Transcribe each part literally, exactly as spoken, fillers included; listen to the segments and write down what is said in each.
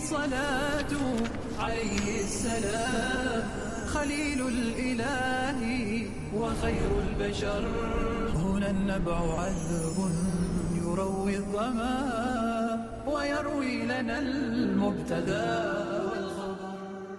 الصلاة عليه السلام، خليل الإله وخير البشر. هنا النبع عذب يروي الظما ويروي لنا المبتدى والخبر.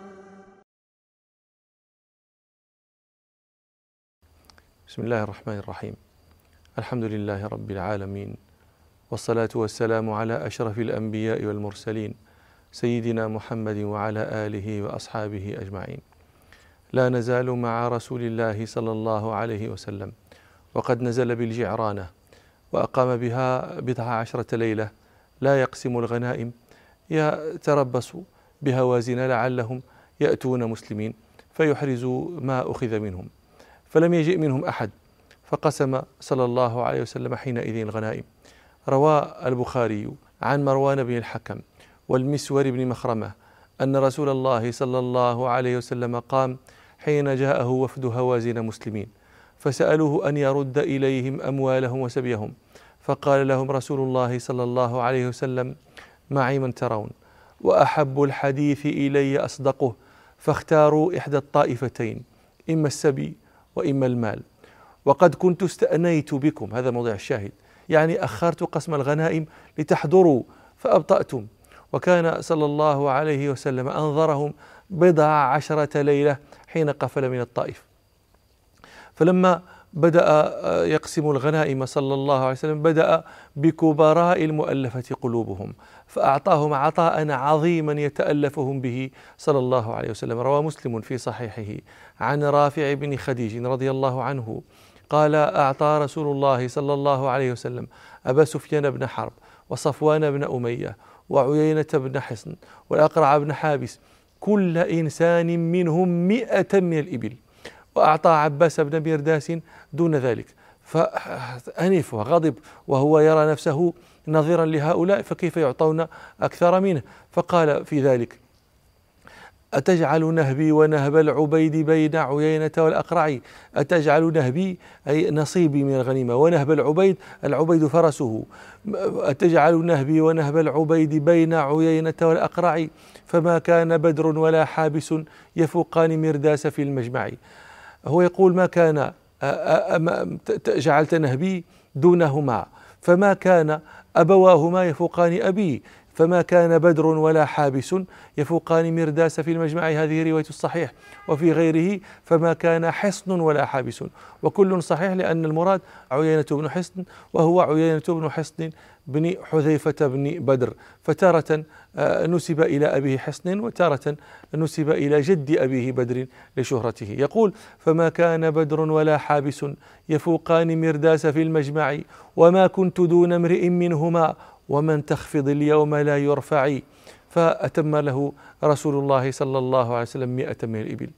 بسم الله الرحمن الرحيم. الحمد لله رب العالمين، والصلاة والسلام على أشرف الأنبياء والمرسلين سيدنا محمد وعلى آله وأصحابه أجمعين. لا نزال مع رسول الله صلى الله عليه وسلم، وقد نزل بالجعرانة وأقام بها بضع عشرة ليلة، لا يقسم الغنائم، يتربص بهوازن لعلهم يأتون مسلمين فيحرزوا ما أخذ منهم، فلم يجئ منهم أحد، فقسم صلى الله عليه وسلم حينئذ الغنائم. روى البخاري عن مروان بن الحكم والمسور بن مخرمة أن رسول الله صلى الله عليه وسلم قام حين جاءه وفد هوازن مسلمين، فسألوه أن يرد إليهم أموالهم وسبيهم، فقال لهم رسول الله صلى الله عليه وسلم: معي من ترون، وأحب الحديث إلي أصدقه، فاختاروا إحدى الطائفتين، إما السبي وإما المال، وقد كنت استأنيت بكم. هذا موضع الشاهد، يعني أخرت قسم الغنائم لتحضروا فأبطأتم. وكان صلى الله عليه وسلم أنظرهم بضع عشرة ليلة حين قفل من الطائف. فلما بدأ يقسم الغنائم صلى الله عليه وسلم بدأ بكبراء المؤلفة قلوبهم، فأعطاهم عطاء عظيما يتألفهم به صلى الله عليه وسلم. روى مسلم في صحيحه عن رافع بن خديج رضي الله عنه قال: أعطى رسول الله صلى الله عليه وسلم أبا سفيان بن حرب وصفوان بن أمية وعيينة بن حصن والأقرع بن حابس كل إنسان منهم مئة من الإبل، وأعطى عباس بن مرداس دون ذلك، فأنف وغضب وهو يرى نفسه نظيرا لهؤلاء، فكيف يعطون أكثر منه؟ فقال في ذلك: أتجعل نهبي ونهب العبيد بين عيينة والأقرع؟ أتجعل نهبي أي نصيبي من الغنيمة، ونهب العبيد العبيد فرسه، أتجعل نهبي ونهب العبيد بين عيينة والأقرع؟ فما كان بدر ولا حابس يفوقان مرداس في المجمع. هو يقول: ما كان جعلت نهبي دونهما، فما كان أبواهما يفوقان أبي، فما كان بدر ولا حابس يفوقان مرداس في المجمع. هذه رواية الصحيح. وفي غيره: فما كان حصن ولا حابس، وكل صحيح، لأن المراد عيينة بن حصن، وهو عيينة بن حصن بن حذيفة بن بدر، فتارة نسب إلى أبيه حصن وتارة نسب إلى جد أبيه بدر لشهرته. يقول: فما كان بدر ولا حابس يفوقان مرداس في المجمع، وما كنت دون امرئ منهما، ومن تخفض اليوم لا يرفع. فأتم له رسول الله صلى الله عليه وسلم مئة من الإبل.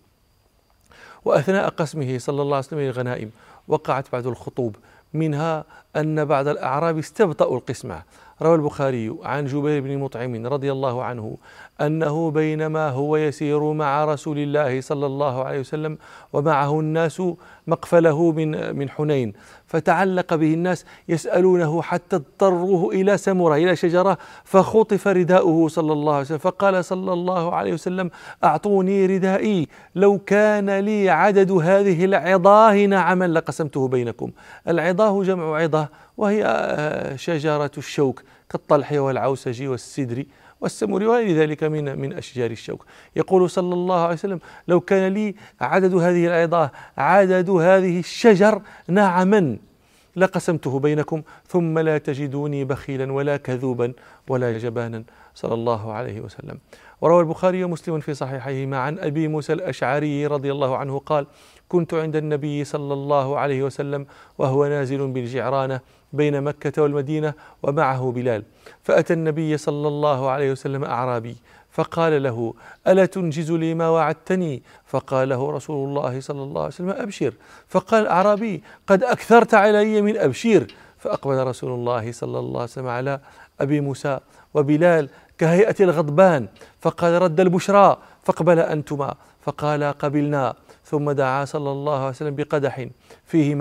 وأثناء قسمه صلى الله عليه وسلم الغنائم وقعت بعض الخطوب، منها أن بعض الأعراب استبطأوا القسمة. روى البخاري عن جبير بن مطعم رضي الله عنه أنه بينما هو يسير مع رسول الله صلى الله عليه وسلم ومعه الناس مقفله من من حنين، فتعلق به الناس يسألونه حتى اضطروه إلى سمرة، إلى شجرة، فخطف رداؤه صلى الله عليه وسلم، فقال صلى الله عليه وسلم: أعطوني ردائي، لو كان لي عدد هذه العظاه نعما لقسمته بينكم. العظاه جمع عظة، وهي شجرة الشوك كالطلح والعوسج والسدر والسمر وغير ذلك من من أشجار الشوك. يقول صلى الله عليه وسلم: لو كان لي عدد هذه العظاه عدد هذه الشجر نعما لقسمته بينكم، ثم لا تجدوني بخيلا ولا كذوبا ولا جبانا، صلى الله عليه وسلم. وروى البخاري ومسلم في صحيحيهما عن أبي موسى الأشعري رضي الله عنه قال: كنت عند النبي صلى الله عليه وسلم وهو نازل بالجعرانة بين مكة والمدينة ومعه بلال، فأتى النبي صلى الله عليه وسلم أعرابي فقال له: ألا تنجز لي ما وعدتني؟ فقال له رسول الله صلى الله عليه وسلم: أبشر. فقال الأعرابي: قد أكثرت علي من أبشر. فأقبل رسول الله صلى الله عليه وسلم على أبي موسى وبلال كهيئة الغضبان، فقال: رد البشرى، فاقبل أنتما. فقال: قبلنا. ثم دعا صلى الله عليه وسلم بقدح فيه ماء،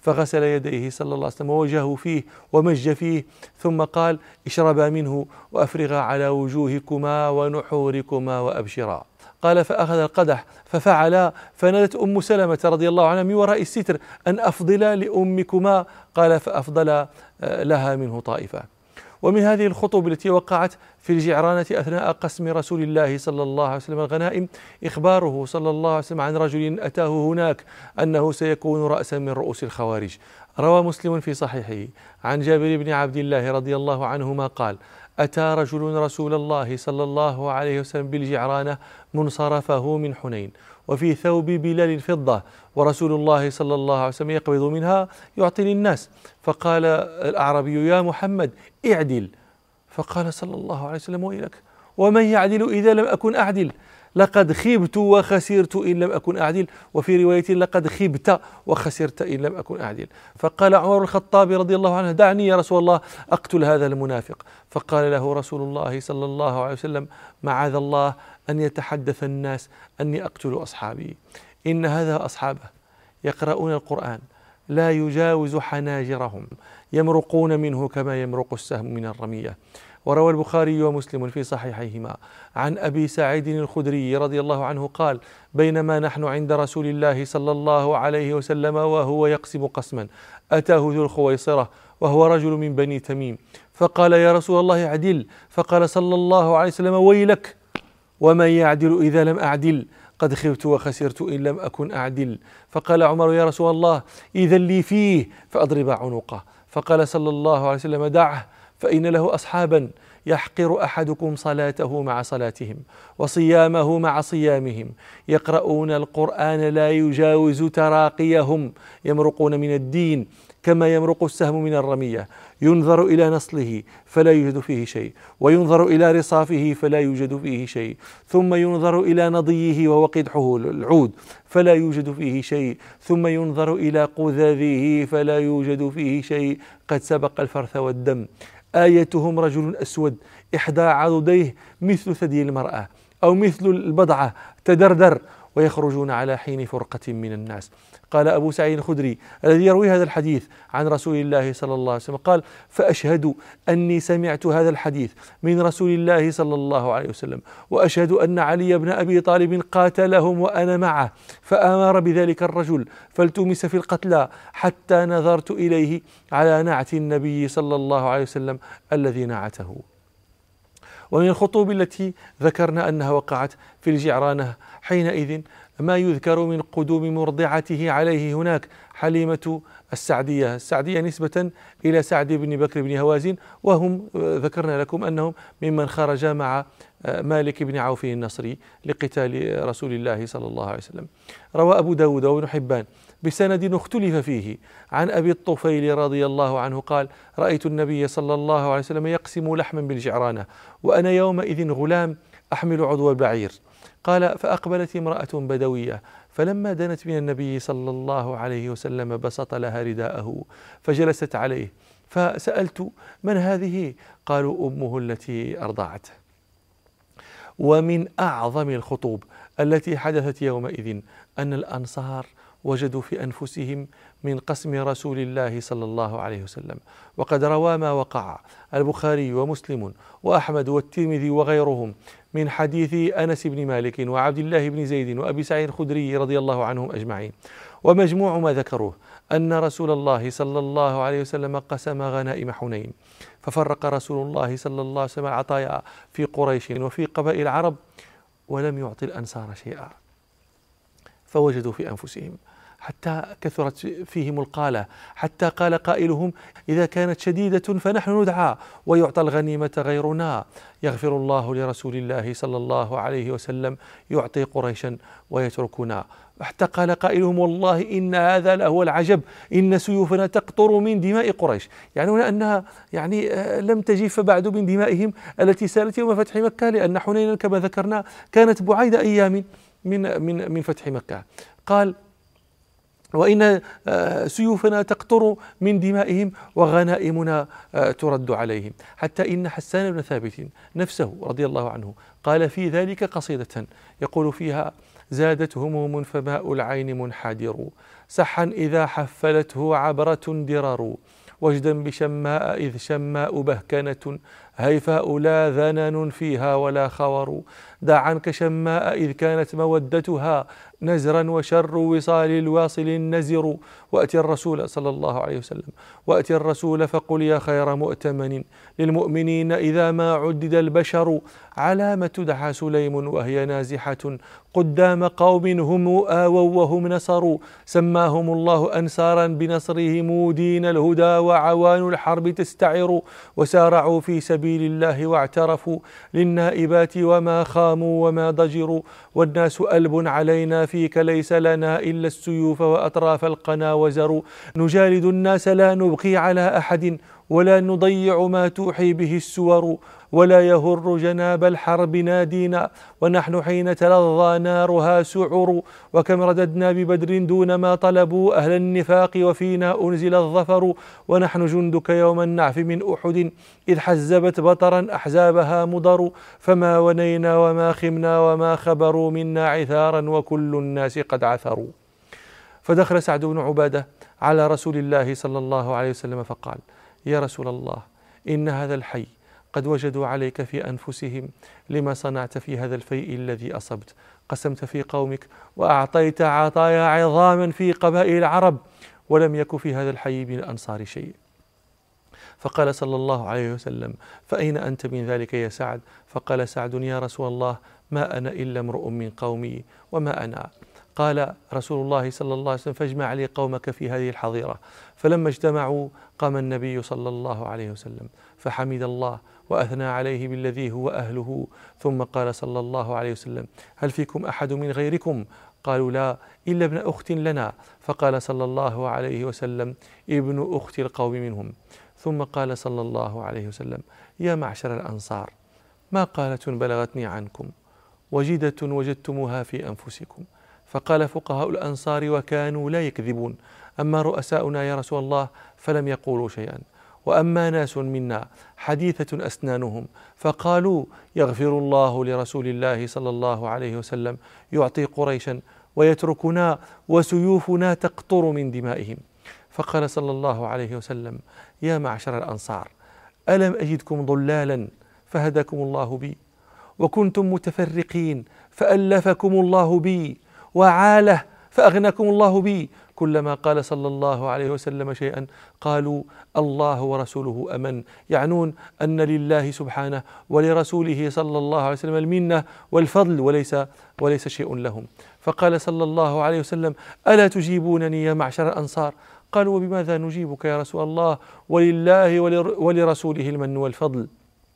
فغسل يديه صلى الله عليه وسلم ووجهه فيه ومج فيه، ثم قال: اشربا منه وأفرغا على وجوهكما ونحوركما وأبشرا. قال: فأخذ القدح ففعلا، فنادت أم سلمة رضي الله عنها من وراء الستر أن أفضل لأمكما، قال: فأفضل لها منه طائفة. ومن هذه الخطوب التي وقعت في الجعرانة أثناء قسم رسول الله صلى الله عليه وسلم الغنائم إخباره صلى الله عليه وسلم عن رجل أتاه هناك أنه سيكون رأسا من رؤوس الخوارج. روى مسلم في صحيحه عن جابر بن عبد الله رضي الله عنهما قال: أتى رجل رسول الله صلى الله عليه وسلم بالجعرانة منصرفه من حنين، وفي ثوب بلال فضة، ورسول الله صلى الله عليه وسلم يقبض منها يعطي للناس. فقال الأعرابي: يا محمد اعدل. فقال صلى الله عليه وسلم: ويلك، ومن يعدل إذا لم أكن أعدل؟ لقد خبت وخسرت إن لم أكن أعدل، وفي رواية لقد خبت وخسرت إن لم أكن أعدل. فقال عمر الخطاب رضي الله عنه: دعني يا رسول الله أقتل هذا المنافق. فقال له رسول الله صلى الله عليه وسلم: معاذ الله أن يتحدث الناس أني أقتل أصحابي، إن هذا أصحابه يقرؤون القرآن لا يجاوز حناجرهم، يمرقون منه كما يمرق السهم من الرمية. وروى البخاري ومسلم في صحيحيهما عن أبي سعيد الخدري رضي الله عنه قال: بينما نحن عند رسول الله صلى الله عليه وسلم وهو يقسم قسما، أتاه ذو الخويصرة وهو رجل من بني تميم، فقال: يا رسول الله اعدل. فقال صلى الله عليه وسلم: ويلك، ومن يعدل إذا لم أعدل؟ قد خبت وخسرت إن لم أكن أعدل. فقال عمر: يا رسول الله إذا لي فيه فأضرب عنقه. فقال صلى الله عليه وسلم: دعه، فإن له أصحابا يحقر أحدكم صلاته مع صلاتهم وصيامه مع صيامهم، يقرؤون القرآن لا يجاوز تراقيهم، يمرقون من الدين كما يمرق السهم من الرمية، ينظر إلى نصله فلا يوجد فيه شيء، وينظر إلى رصافه فلا يوجد فيه شيء، ثم ينظر إلى نضيه وهو قدحه العود فلا يوجد فيه شيء، ثم ينظر إلى قذاذه فلا يوجد فيه شيء، قد سبق الفرث والدم. آيتهم رجل أسود إحدى عضديه مثل ثدي المرأة أو مثل البضعة تدردر، ويخرجون على حين فرقة من الناس. قال أبو سعيد الخدري الذي يروي هذا الحديث عن رسول الله صلى الله عليه وسلم قال: فأشهد أني سمعت هذا الحديث من رسول الله صلى الله عليه وسلم، وأشهد أن علي بن أبي طالب قاتلهم وأنا معه، فأمر بذلك الرجل فالتمس في القتلى حتى نظرت إليه على نعت النبي صلى الله عليه وسلم الذي نعته. ومن الخطوب التي ذكرنا أنها وقعت في الجعرانة حينئذ ما يذكر من قدوم مرضعته عليه هناك حليمة السعدية، السعدية نسبة إلى سعد بن بكر بن هوازن، وهم ذكرنا لكم أنهم ممن خرج مع مالك بن عوف النصري لقتال رسول الله صلى الله عليه وسلم. روى أبو داود وابن حبان بسند اختلف فيه عن أبي الطفيل رضي الله عنه قال: رأيت النبي صلى الله عليه وسلم يقسم لحما بالجعرانة وأنا يومئذ غلام أحمل عضو البعير. قال: فأقبلت امرأة بدوية فلما دنت من النبي صلى الله عليه وسلم بسط لها رداءه فجلست عليه، فسألت: من هذه؟ قالوا: أمه التي أرضعته. ومن أعظم الخطوب التي حدثت يومئذ أن الأنصار وجدوا في أنفسهم من قسم رسول الله صلى الله عليه وسلم، وقد روى ما وقع البخاري ومسلم وأحمد والترمذي وغيرهم من حديث أنس بن مالك وعبد الله بن زيد وأبي سعيد الخدري رضي الله عنهم أجمعين. ومجموع ما ذكروه أن رسول الله صلى الله عليه وسلم قسم غنائم حنين، ففرق رسول الله صلى الله عليه وسلم العطايا في قريش وفي قبائل العرب ولم يعطي الأنصار شيئا، فوجدوا في أنفسهم حتى كثرت فيهم القالة، حتى قال قائلهم: إذا كانت شديدة فنحن ندعى ويعطى الغنيمة غيرنا، يغفر الله لرسول الله صلى الله عليه وسلم يعطي قريشا ويتركنا. حتى قال قائلهم: والله إن هذا لهو العجب، إن سيوفنا تقطر من دماء قريش، يعنون أنها يعني لم تجف بعد من دمائهم التي سالت يوم فتح مكة، لأن حنينا كما ذكرنا كانت بعيد أيام من من من فتح مكة. قال: وإن سيوفنا تقطر من دمائهم وغنائمنا ترد عليهم. حتى إن حسان بن ثابت نفسه رضي الله عنه قال في ذلك قصيدة يقول فيها: زادت هموم فماء العين منحدر، سحا إذا حفلته عبرة درر، وجدا بشماء إذ شماء بهكنة، هيفاء لا ذنن فيها ولا خور، دع عنك شماء إذ كانت مودتها، نزرا وشر وصال الواصل النزر، وأتي الرسول صلى الله عليه وسلم وأتي الرسول فقل يا خير مؤتمن للمؤمنين إذا ما عدد البشر، على ما تدعى سليم وهي نازحة قدام قوم هم آووا وهم نصروا، سماهم الله أنصارا بنصرهم دين الهدى وعوان الحرب تستعر، وسارعوا في سبيل الله واعترفوا للنائبات وما خاموا وما ضجروا، والناس ألب علينا فيك ليس لنا إلا السيوف وأطراف القنا وزروا، نجالد الناس لا نبقي على أحد ولا نضيع ما توحي به السور، ولا يهر جناب الحرب نادينا ونحن حين تلظى نارها سعر، وكم رددنا ببدر دون ما طلبوا أهل النفاق وفينا أنزل الظفر، ونحن جندك يوم النعف من أحد إذ حزبت بطرا أحزابها مضر، فما ونينا وما خمنا وما خبروا منا عثارا وكل الناس قد عثروا. فدخل سعد بن عبادة على رسول الله صلى الله عليه وسلم فقال: يا رسول الله، إن هذا الحي قد وجدوا عليك في أنفسهم لما صنعت في هذا الفيء الذي أصبت، قسمت في قومك وأعطيت عطايا عظاما في قبائل العرب، ولم يك في هذا الحي من الأنصار شيء. فقال صلى الله عليه وسلم: فأين أنت من ذلك يا سعد؟ فقال سعد: يا رسول الله، ما أنا إلا امرؤ من قومي وما أنا. قال رسول الله صلى الله عليه وسلم: فاجمع لي قومك في هذه الحظيرة. فلما اجتمعوا قام النبي صلى الله عليه وسلم فحمد الله وأثنى عليه بالذي هو أهله، ثم قال صلى الله عليه وسلم: هل فيكم أحد من غيركم؟ قالوا: لا، إلا ابن أخت لنا. فقال صلى الله عليه وسلم: ابن أخت القوم منهم. ثم قال صلى الله عليه وسلم: يا معشر الأنصار، ما قالة بلغتني عنكم وجدة وجدتموها في أنفسكم. فقال فقهاء الأنصار وكانوا لا يكذبون: أما رؤساؤنا يا رسول الله فلم يقولوا شيئا، وأما ناس منا حديثة أسنانهم فقالوا: يغفر الله لرسول الله صلى الله عليه وسلم يعطي قريشا ويتركنا وسيوفنا تقطر من دمائهم. فقال صلى الله عليه وسلم: يا معشر الأنصار، ألم أجدكم ضلالا فهداكم الله بي، وكنتم متفرقين فألفكم الله بي، وعاله فأغناكم الله بي. كلما قال صلى الله عليه وسلم شيئا قالوا: الله ورسوله أمن، يعنون أن لله سبحانه ولرسوله صلى الله عليه وسلم المنة والفضل وليس, وليس شيء لهم. فقال صلى الله عليه وسلم: ألا تجيبونني يا معشر الأنصار؟ قالوا: وبماذا نجيبك يا رسول الله؟ ولله ولرسوله المن والفضل.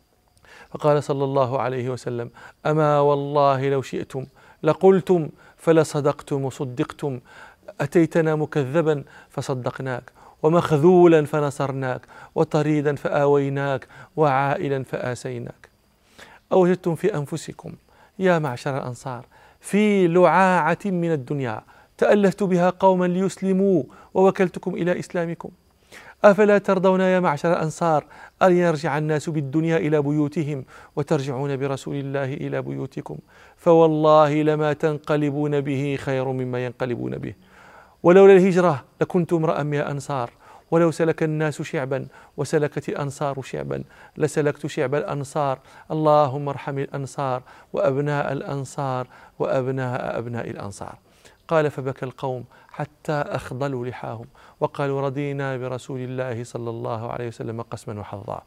فقال صلى الله عليه وسلم: أما والله لو شئتم لقلتم فلصدقتم وصدقتم، أتيتنا مكذبا فصدقناك، ومخذولا فنصرناك، وطريدا فآويناك، وعائلا فآسيناك. أوجدتم في أنفسكم يا معشر الأنصار في لعاعة من الدنيا تألفت بها قوما ليسلموا ووكلتكم إلى إسلامكم. أفلا ترضون يا معشر الأنصار أن يرجع الناس بالدنيا إلى بيوتهم وترجعون برسول الله إلى بيوتكم؟ فوالله لما تنقلبون به خير مما ينقلبون به. ولولا الهجرة لكنت امرأ من الأنصار، ولو سلك الناس شعبا وسلكت الأنصار شعبا لسلكت شعب الأنصار. اللهم ارحم الأنصار وأبناء الأنصار وأبناء أبناء الأنصار. قال فبكى القوم حتى أخضلوا لحاهم وقالوا: رضينا برسول الله صلى الله عليه وسلم قسما وحظا.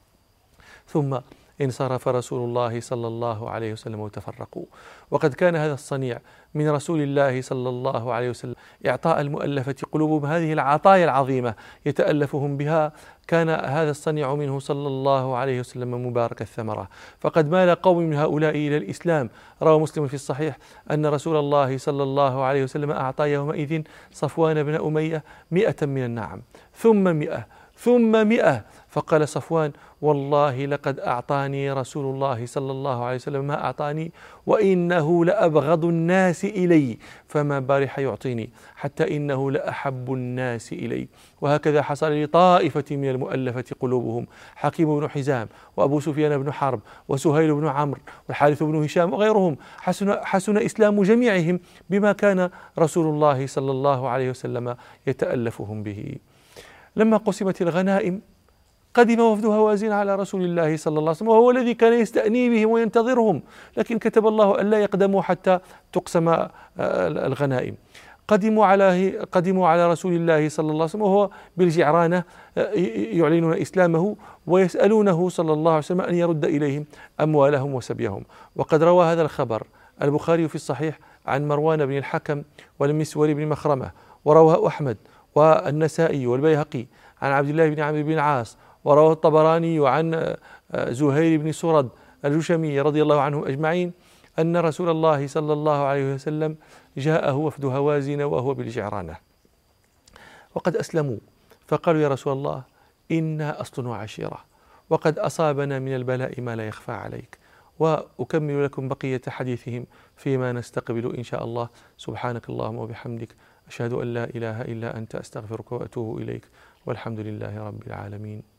ثم انصرف رسول الله صلى الله عليه وسلم وتفرقوا. وقد كان هذا الصنيع من رسول الله صلى الله عليه وسلم إعطاء المؤلفة قلوبهم هذه العطايا العظيمة يتألفهم بها. كان هذا الصنيع منه صلى الله عليه وسلم مبارك الثمرة، فقد مال قوم من هؤلاء إلى الإسلام. روى مسلم في الصحيح أن رسول الله صلى الله عليه وسلم أعطى يومئذ صفوان بن أمية مئة من النعم، ثم مئة، ثم مئة. فقال صفوان: والله لقد أعطاني رسول الله صلى الله عليه وسلم ما أعطاني، وإنه لأبغض الناس إلي، فما بارح يعطيني، حتى إنه لأحب الناس إلي. وهكذا حصل لطائفة من المؤلفة قلوبهم: حكيم بن حزام، وأبو سفيان بن حرب، وسهيل بن عمرو، والحارث بن هشام، وغيرهم. حسن, حسن إسلام جميعهم بما كان رسول الله صلى الله عليه وسلم يتألفهم به. لما قسمت الغنائم قدم وفد هوازن على رسول الله صلى الله عليه وسلم، وهو الذي كان يستأني بهم وينتظرهم، لكن كتب الله ألا يقدموا حتى تقسم الغنائم. قدموا على قدموا على رسول الله صلى الله عليه وسلم وهو بالجعرانة يعلنون إسلامه، ويسألونه صلى الله عليه وسلم أن يرد إليهم أموالهم وسبيهم. وقد روى هذا الخبر البخاري في الصحيح عن مروان بن الحكم والمسور بن مخرمة، ورواه أحمد والنسائي والبيهقي عن عبد الله بن عمرو بن العاص، ورواه الطبراني عن زهير بن سرد الجشمي رضي الله عنهم أجمعين أن رسول الله صلى الله عليه وسلم جاءه وفد هوازن وهو بالجعرانة وقد أسلموا، فقالوا: يا رسول الله، إنا أصل وعشيرة، وقد أصابنا من البلاء ما لا يخفى عليك. وأكمل لكم بقية حديثهم فيما نستقبل إن شاء الله. سبحانك اللهم وبحمدك، أشهد أن لا إله إلا أنت، أستغفرك وأتوب إليك، والحمد لله رب العالمين.